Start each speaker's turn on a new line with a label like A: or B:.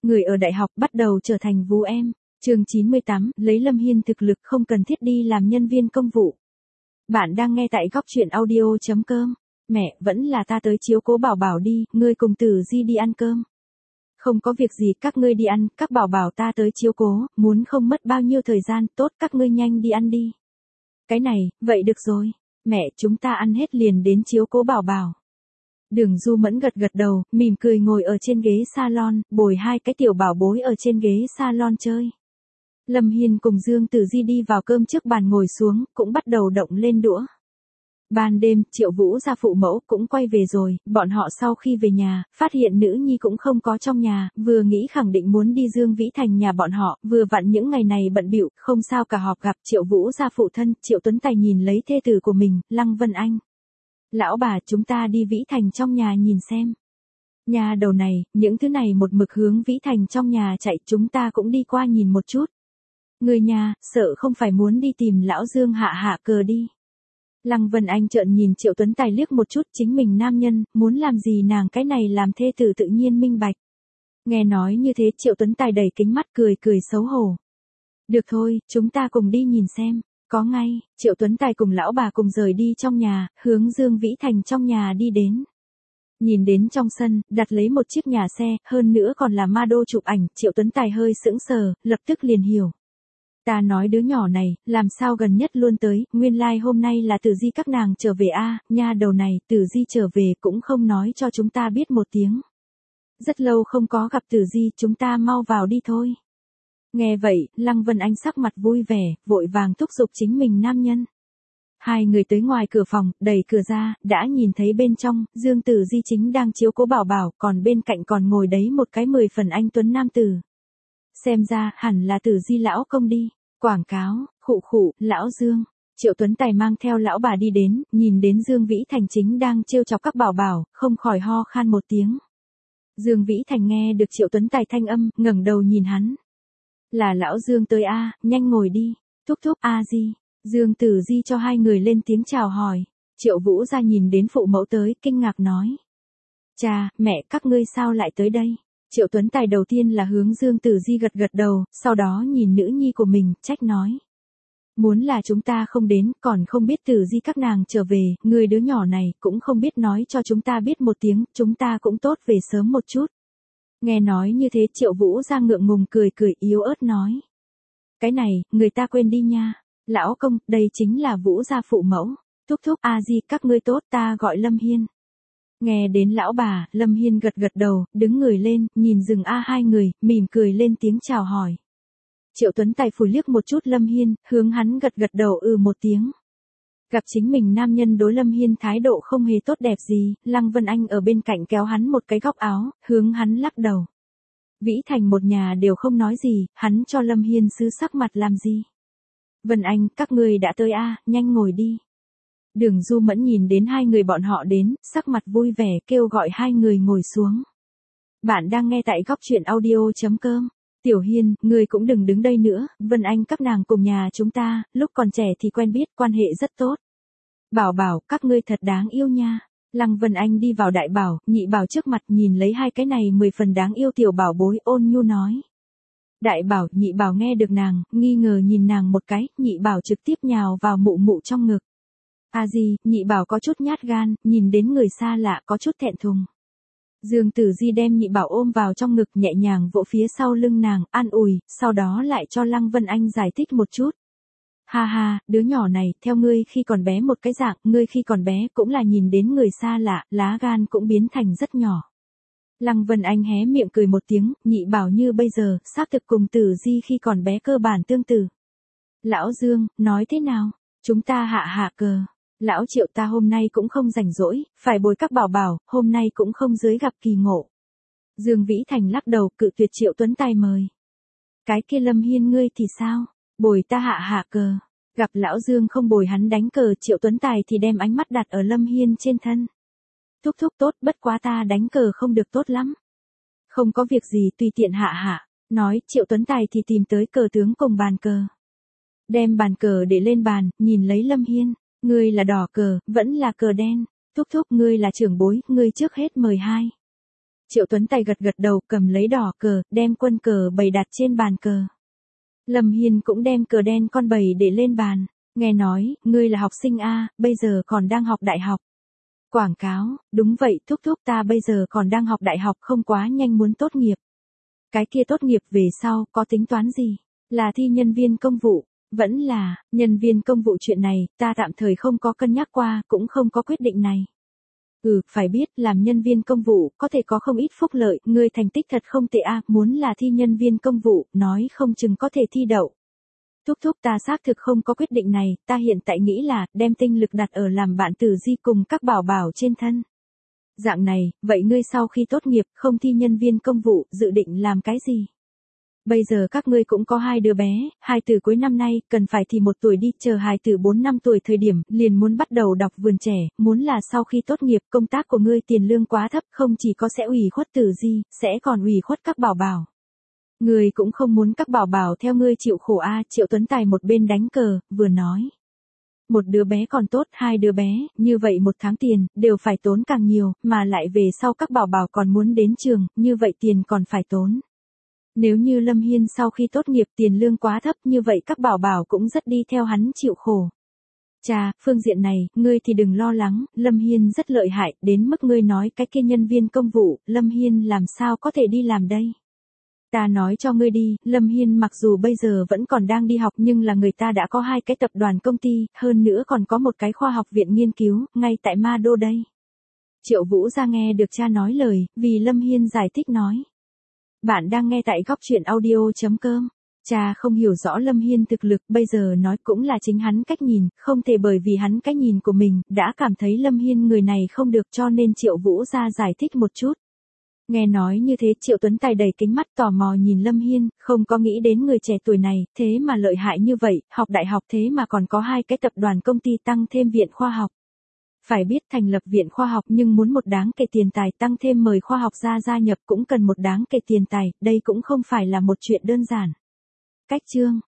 A: người ở đại học bắt đầu trở thành vú em. Chương 98, lấy Lâm Hiên thực lực không cần thiết đi làm nhân viên công vụ. Bạn đang nghe tại góc truyện audio.com. Mẹ, vẫn là ta tới chiếu cố Bảo Bảo đi, ngươi cùng Tử Di đi ăn cơm. Không có việc gì, các ngươi đi ăn, các bảo bảo ta tới chiếu cố, muốn không mất bao nhiêu thời gian, tốt các ngươi nhanh đi ăn đi. Cái này, vậy được rồi, mẹ chúng ta ăn hết liền đến chiếu cố Bảo Bảo. Đường Du Mẫn gật gật đầu, mỉm cười ngồi ở trên ghế salon, bồi hai cái tiểu bảo bối ở trên ghế salon chơi. Lâm Hiên cùng Dương Tử Di đi vào cơm trước bàn ngồi xuống, cũng bắt đầu động lên đũa. Ban đêm, Triệu Vũ gia phụ mẫu cũng quay về rồi, bọn họ sau khi về nhà, phát hiện nữ nhi cũng không có trong nhà, vừa nghĩ khẳng định muốn đi Dương Vĩ Thành nhà bọn họ, vừa vặn những ngày này bận bịu, không sao cả họp gặp Triệu Vũ gia phụ thân, Triệu Tuấn Tài nhìn lấy thê tử của mình, Lăng Vân Anh. Lão bà, chúng ta đi Vĩ Thành trong nhà nhìn xem. Nhà đầu này, những thứ này một mực hướng Vĩ Thành trong nhà chạy, chúng ta cũng đi qua nhìn một chút. Người nhà, sợ không phải muốn đi tìm lão Dương hạ hạ cờ đi. Lăng Vân Anh trợn nhìn Triệu Tuấn Tài liếc một chút, chính mình nam nhân, muốn làm gì nàng cái này làm thê tử tự nhiên minh bạch. Nghe nói như thế Triệu Tuấn Tài đẩy kính mắt cười xấu hổ. Được thôi, chúng ta cùng đi nhìn xem. Có ngay, Triệu Tuấn Tài cùng lão bà cùng rời đi trong nhà, hướng Dương Vĩ Thành trong nhà đi đến. Nhìn đến trong sân, đặt lấy một chiếc nhà xe, hơn nữa còn là ma đô chụp ảnh, Triệu Tuấn Tài hơi sững sờ, lập tức liền hiểu. Ta nói đứa nhỏ này, làm sao gần nhất luôn tới, nguyên lai hôm nay là Tử Di các nàng trở về a, nha đầu này, Tử Di trở về cũng không nói cho chúng ta biết một tiếng. Rất lâu không có gặp Tử Di, chúng ta mau vào đi thôi. Nghe vậy, Lăng Vân Anh sắc mặt vui vẻ, vội vàng thúc giục chính mình nam nhân. Hai người tới ngoài cửa phòng, đẩy cửa ra, đã nhìn thấy bên trong, Dương Tử Di chính đang chiếu cố Bảo Bảo, còn bên cạnh còn ngồi đấy một cái 10 phần anh tuấn nam tử. Xem ra, hẳn là Tử Di lão công đi. Quảng cáo, khụ, lão Dương. Triệu Tuấn Tài mang theo lão bà đi đến, nhìn đến Dương Vĩ Thành chính đang trêu chọc các bảo bảo, không khỏi ho khan một tiếng. Dương Vĩ Thành nghe được Triệu Tuấn Tài thanh âm, ngẩng đầu nhìn hắn. Là lão Dương tới a, nhanh ngồi đi. Thúc a Di. Dương Tử Di cho hai người lên tiếng chào hỏi. Triệu Vũ gia nhìn đến phụ mẫu tới, kinh ngạc nói. Cha, mẹ các ngươi sao lại tới đây? Triệu Tuấn Tài đầu tiên là hướng Dương Tử Di gật đầu, sau đó nhìn nữ nhi của mình, trách nói. Muốn là chúng ta không đến, còn không biết Tử Di các nàng trở về, người đứa nhỏ này cũng không biết nói cho chúng ta biết một tiếng, chúng ta cũng tốt về sớm một chút. Nghe nói như thế Triệu Vũ ra ngượng ngùng cười yếu ớt nói. Cái này, người ta quên đi nha. Lão công, đây chính là Vũ gia phụ mẫu. Thúc a Di các ngươi tốt, ta gọi Lâm Hiên. Nghe đến lão bà, Lâm Hiên gật đầu, đứng người lên, nhìn dừng hai người, mỉm cười lên tiếng chào hỏi. Triệu Tuấn Tài phủi liếc một chút Lâm Hiên, hướng hắn gật đầu một tiếng. Gặp chính mình nam nhân đối Lâm Hiên thái độ không hề tốt đẹp gì, Lăng Vân Anh ở bên cạnh kéo hắn một cái góc áo, hướng hắn lắc đầu. Vĩ Thành một nhà đều không nói gì, hắn cho Lâm Hiên sứ sắc mặt làm gì. Vân Anh, các ngươi đã tới nhanh ngồi đi. Đường Du Mẫn nhìn đến hai người bọn họ đến, sắc mặt vui vẻ kêu gọi hai người ngồi xuống. Bạn đang nghe tại góc truyện audio.com. Tiểu Hiên, ngươi cũng đừng đứng đây nữa, Vân Anh các nàng cùng nhà chúng ta, lúc còn trẻ thì quen biết, quan hệ rất tốt. Bảo Bảo, các ngươi thật đáng yêu nha. Lăng Vân Anh đi vào Đại Bảo, Nhị Bảo trước mặt nhìn lấy hai cái này 10 phần đáng yêu tiểu bảo bối, ôn nhu nói. Đại Bảo, Nhị Bảo nghe được nàng, nghi ngờ nhìn nàng một cái, Nhị Bảo trực tiếp nhào vào mụ trong ngực. A Di, Nhị Bảo có chút nhát gan, nhìn đến người xa lạ có chút thẹn thùng. Dương Tử Di đem Nhị Bảo ôm vào trong ngực nhẹ nhàng vỗ phía sau lưng nàng, an ủi, sau đó lại cho Lăng Vân Anh giải thích một chút. Ha, đứa nhỏ này, theo ngươi khi còn bé một cái dạng, ngươi khi còn bé cũng là nhìn đến người xa lạ, lá gan cũng biến thành rất nhỏ. Lăng Vân Anh hé miệng cười một tiếng, Nhị Bảo như bây giờ, xác thực cùng Tử Di khi còn bé cơ bản tương tự. Lão Dương, nói thế nào? Chúng ta hạ cờ. Lão Triệu ta hôm nay cũng không rảnh rỗi, phải bồi các bảo bảo, hôm nay cũng không dưới gặp kỳ ngộ. Dương Vĩ Thành lắc đầu cự tuyệt Triệu Tuấn Tài mời. Cái kia Lâm Hiên ngươi thì sao? Bồi ta hạ cờ. Gặp lão Dương không bồi hắn đánh cờ, Triệu Tuấn Tài thì đem ánh mắt đặt ở Lâm Hiên trên thân. Thúc tốt, bất quá ta đánh cờ không được tốt lắm. Không có việc gì tùy tiện hạ. Nói Triệu Tuấn Tài thì tìm tới cờ tướng cùng bàn cờ. Đem bàn cờ để lên bàn, nhìn lấy Lâm Hiên. Ngươi là đỏ cờ, vẫn là cờ đen. Thúc, ngươi là trưởng bối, ngươi trước hết mời hai. Triệu Tuấn Tài gật gật đầu, cầm lấy đỏ cờ, đem quân cờ bày đặt trên bàn cờ. Lâm Hiên cũng đem cờ đen con bầy để lên bàn. Nghe nói, ngươi là học sinh A, bây giờ còn đang học đại học. Quảng cáo, đúng vậy thúc thúc, ta bây giờ còn đang học đại học, không quá nhanh muốn tốt nghiệp. Cái kia tốt nghiệp về sau, có tính toán gì? Là thi nhân viên công vụ. Vẫn là, nhân viên công vụ chuyện này, ta tạm thời không có cân nhắc qua, cũng không có quyết định này. Phải biết, làm nhân viên công vụ, có thể có không ít phúc lợi, ngươi thành tích thật không tệ a, muốn là thi nhân viên công vụ, nói không chừng có thể thi đậu. Thúc thúc, ta xác thực không có quyết định này, ta hiện tại nghĩ là, đem tinh lực đặt ở làm bạn tử di cùng các bảo bảo trên thân. Dạng này, vậy ngươi sau khi tốt nghiệp, không thi nhân viên công vụ, dự định làm cái gì? Bây giờ các ngươi cũng có 2 đứa bé, hài tử cuối năm nay, cần phải thì 1 tuổi đi, chờ hài tử 4-5 tuổi thời điểm, liền muốn bắt đầu đọc vườn trẻ, muốn là sau khi tốt nghiệp, công tác của ngươi tiền lương quá thấp, không chỉ có sẽ ủy khuất tử di, sẽ còn ủy khuất các bảo bảo. Ngươi cũng không muốn các bảo bảo theo ngươi chịu khổ a. Triệu Tuấn Tài một bên đánh cờ, vừa nói. 1 đứa bé còn tốt, 2 đứa bé, như vậy 1 tháng tiền, đều phải tốn càng nhiều, mà lại về sau các bảo bảo còn muốn đến trường, như vậy tiền còn phải tốn. Nếu như Lâm Hiên sau khi tốt nghiệp tiền lương quá thấp, như vậy các bảo bảo cũng rất đi theo hắn chịu khổ. Chà, phương diện này, ngươi thì đừng lo lắng, Lâm Hiên rất lợi hại, đến mức ngươi nói cái kia nhân viên công vụ, Lâm Hiên làm sao có thể đi làm đây? Ta nói cho ngươi đi, Lâm Hiên mặc dù bây giờ vẫn còn đang đi học nhưng là người ta đã có 2 cái tập đoàn công ty, hơn nữa còn có 1 cái khoa học viện nghiên cứu, ngay tại Ma Đô đây. Triệu Vũ ra nghe được cha nói lời, vì Lâm Hiên giải thích nói. Bạn đang nghe tại góc truyện audio.com. Cha không hiểu rõ Lâm Hiên thực lực, bây giờ nói cũng là chính hắn cách nhìn, không thể bởi vì hắn cái nhìn của mình, đã cảm thấy Lâm Hiên người này không được, cho nên Triệu Vũ ra giải thích một chút. Nghe nói như thế, Triệu Tuấn Tài đầy kính mắt tò mò nhìn Lâm Hiên, không có nghĩ đến người trẻ tuổi này, thế mà lợi hại như vậy, học đại học thế mà còn có 2 cái tập đoàn công ty, tăng thêm viện khoa học. Phải biết thành lập viện khoa học nhưng muốn một đáng kể tiền tài, tăng thêm mời khoa học gia gia nhập cũng cần một đáng kể tiền tài, đây cũng không phải là một chuyện đơn giản. Cách chương